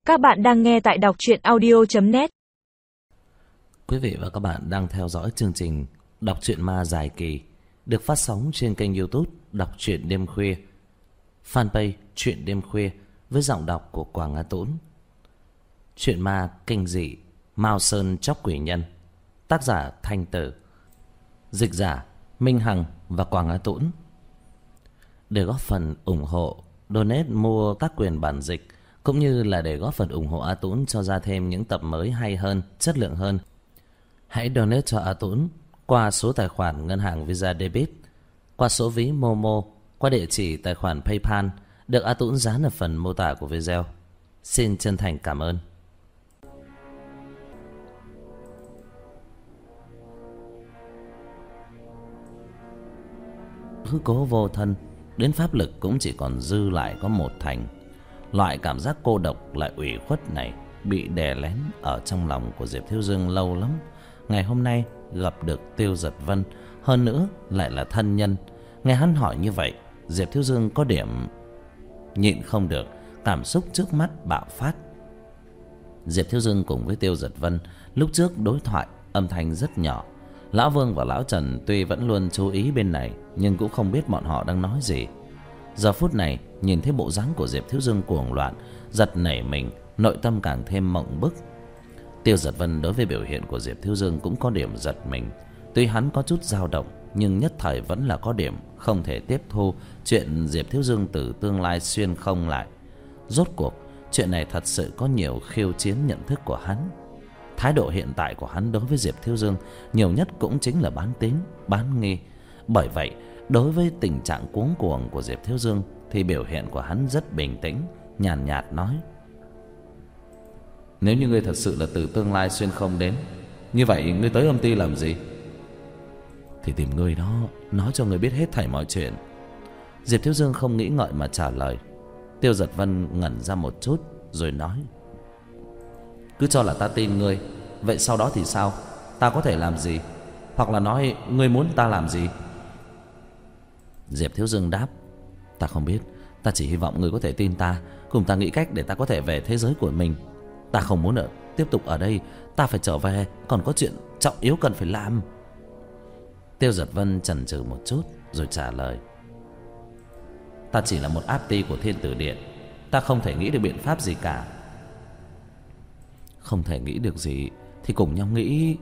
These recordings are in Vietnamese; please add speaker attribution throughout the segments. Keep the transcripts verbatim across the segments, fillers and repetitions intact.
Speaker 1: Các bạn đang nghe tại đọc truyện audio chấm net.
Speaker 2: Quý vị và các bạn đang theo dõi chương trình Đọc truyện ma dài kỳ được phát sóng trên kênh YouTube Đọc truyện đêm khuya, fanpage Truyện đêm khuya với giọng đọc của Quảng Á Tũng. Truyện ma kinh dị Mao Sơn Chóc Quỷ Nhân, tác giả Thanh Tử, dịch giả Minh Hằng và Quảng Á Tũng. Để góp phần ủng hộ, donate mua tác quyền bản dịch cũng như là để góp phần ủng hộ A Tũng cho ra thêm những tập mới hay hơn, chất lượng hơn, hãy donate cho A Tũng qua số tài khoản ngân hàng Visa Debit, qua số ví Momo, qua địa chỉ tài khoản PayPal được A Tũng dán ở phần mô tả của video. Xin chân thành cảm ơn. Hư cố vô thân, đến pháp lực cũng chỉ còn dư lại có một thành. Loại cảm giác cô độc lại ủy khuất này bị đè lén ở trong lòng của Diệp Thiếu Dương lâu lắm. Ngày hôm nay gặp được Tiêu Giật Vân, hơn nữa lại là thân nhân. Nghe hắn hỏi như vậy, Diệp Thiếu Dương có điểm nhịn không được, cảm xúc trước mắt bạo phát. Diệp Thiếu Dương cùng với Tiêu Giật Vân lúc trước đối thoại âm thanh rất nhỏ. Lão Vương và Lão Trần tuy vẫn luôn chú ý bên này, nhưng cũng không biết bọn họ đang nói gì. Giờ phút này nhìn thấy bộ dáng của Diệp Thiếu Dương cuồng loạn, giật nảy mình, nội tâm càng thêm mộng bức. Tiêu Giật Vân đối với biểu hiện của Diệp Thiếu Dương cũng có điểm giật mình. Tuy hắn có chút dao động, nhưng nhất thời vẫn là có điểm không thể tiếp thu chuyện Diệp Thiếu Dương từ tương lai xuyên không lại. Rốt cuộc chuyện này thật sự có nhiều khiêu chiến nhận thức của hắn. Thái độ hiện tại của hắn đối với Diệp Thiếu Dương nhiều nhất cũng chính là bán tín, bán nghi. Bởi vậy, đối với tình trạng cuống cuồng của Diệp Thiếu Dương thì biểu hiện của hắn rất bình tĩnh, nhàn nhạt, nhạt nói:
Speaker 3: Nếu như ngươi thật sự là từ tương lai xuyên không đến, như vậy ngươi tới âm ty làm gì?
Speaker 2: Thì tìm ngươi đó, nói cho ngươi biết hết thảy mọi chuyện. Diệp Thiếu Dương không nghĩ ngợi mà trả lời. Tiêu Giật Vân ngẩn ra một chút rồi nói:
Speaker 3: Cứ cho là ta tin ngươi, vậy sau đó thì sao? Ta có thể làm gì? Hoặc là nói ngươi muốn ta làm gì?
Speaker 2: Diệp Thiếu Dương đáp: Ta không biết, ta chỉ hy vọng ngươi có thể tin ta, cùng ta nghĩ cách để ta có thể về thế giới của mình. Ta không muốn ở tiếp tục ở đây, ta phải trở về, còn có chuyện trọng yếu cần phải làm. Tiêu Giật Vân chần chừ một chút rồi trả lời:
Speaker 3: Ta chỉ là một áp ti của Thiên Tử Điện, ta không thể nghĩ được biện pháp gì cả.
Speaker 2: Không thể nghĩ được gì thì cùng nhau nghĩ.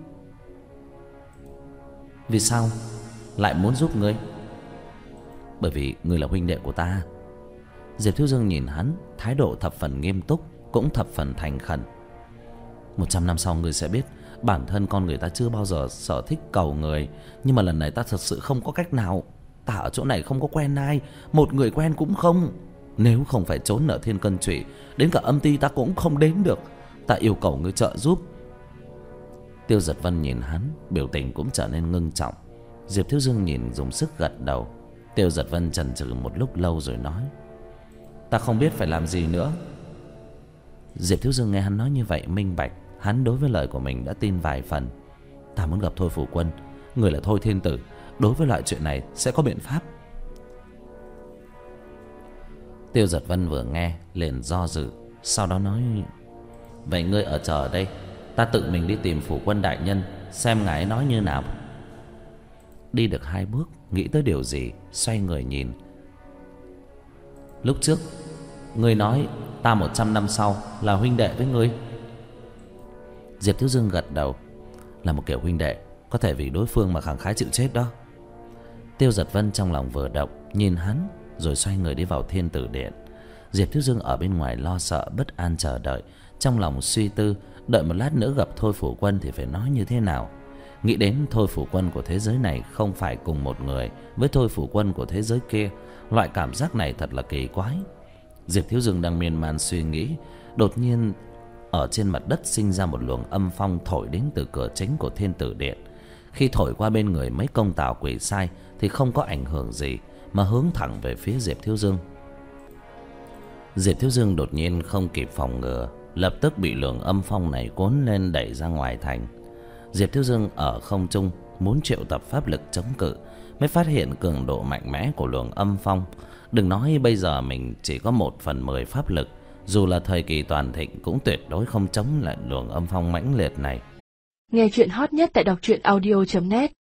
Speaker 3: Vì sao lại muốn giúp ngươi?
Speaker 2: Bởi vì ngươi là huynh đệ của ta. Diệp Thiếu Dương nhìn hắn, thái độ thập phần nghiêm túc, cũng thập phần thành khẩn. Một trăm năm sau ngươi sẽ biết, bản thân con người ta chưa bao giờ sở thích cầu người, nhưng mà lần này ta thật sự không có cách nào. Ta ở chỗ này không có quen ai, một người quen cũng không. Nếu không phải trốn ở Thiên Cân Trụy, đến cả âm ty ta cũng không đến được. Ta yêu cầu ngươi trợ giúp. Tiêu Giật Vân nhìn hắn, biểu tình cũng trở nên ngưng trọng. Diệp Thiếu Dương nhìn dùng sức gật đầu. Tiêu Giật Vân chần chừ một lúc lâu rồi nói:
Speaker 3: Ta không biết phải làm gì nữa.
Speaker 2: Diệp Thiếu Dương nghe hắn nói như vậy minh bạch, hắn đối với lời của mình đã tin vài phần. Ta muốn gặp Thôi Phủ Quân, người là Thôi Thiên Tử, đối với loại chuyện này sẽ có biện pháp. Tiêu Giật Vân vừa nghe liền do dự, sau đó nói:
Speaker 3: Vậy ngươi ở chờ ở đây, ta tự mình đi tìm Phủ Quân đại nhân, xem ngài nói như nào.
Speaker 2: Đi được hai bước, nghĩ tới điều gì, xoay người nhìn.
Speaker 3: Lúc trước ngươi nói ta một trăm năm sau là huynh đệ với ngươi.
Speaker 2: Diệp Thiếu Dương gật đầu: Là một kiểu huynh đệ, có thể vì đối phương mà khẳng khái chịu chết đó. Tiêu Giật Vân trong lòng vừa động, nhìn hắn rồi xoay người đi vào Thiên Tử Điện. Diệp Thiếu Dương ở bên ngoài lo sợ bất an chờ đợi, trong lòng suy tư, đợi một lát nữa gặp Thôi Phủ Quân thì phải nói như thế nào. Nghĩ đến Thôi Phủ Quân của thế giới này không phải cùng một người với Thôi Phủ Quân của thế giới kia, loại cảm giác này thật là kỳ quái. Diệp Thiếu Dương đang miên man suy nghĩ, đột nhiên ở trên mặt đất sinh ra một luồng âm phong thổi đến từ cửa chính của Thiên Tử Điện. Khi thổi qua bên người mấy công tào quỷ sai thì không có ảnh hưởng gì, mà hướng thẳng về phía Diệp Thiếu Dương. Diệp Thiếu Dương đột nhiên không kịp phòng ngừa, lập tức bị luồng âm phong này cuốn lên đẩy ra ngoài thành. Diệp Thiếu Dương ở không trung muốn triệu tập pháp lực chống cự, mới phát hiện cường độ mạnh mẽ của luồng âm phong. Đừng nói bây giờ mình chỉ có một phần mười pháp lực, dù là thời kỳ toàn thịnh cũng tuyệt đối không chống lại luồng âm phong mãnh liệt này.
Speaker 1: Nghe chuyện hot nhất tại đọc truyện audio chấm net.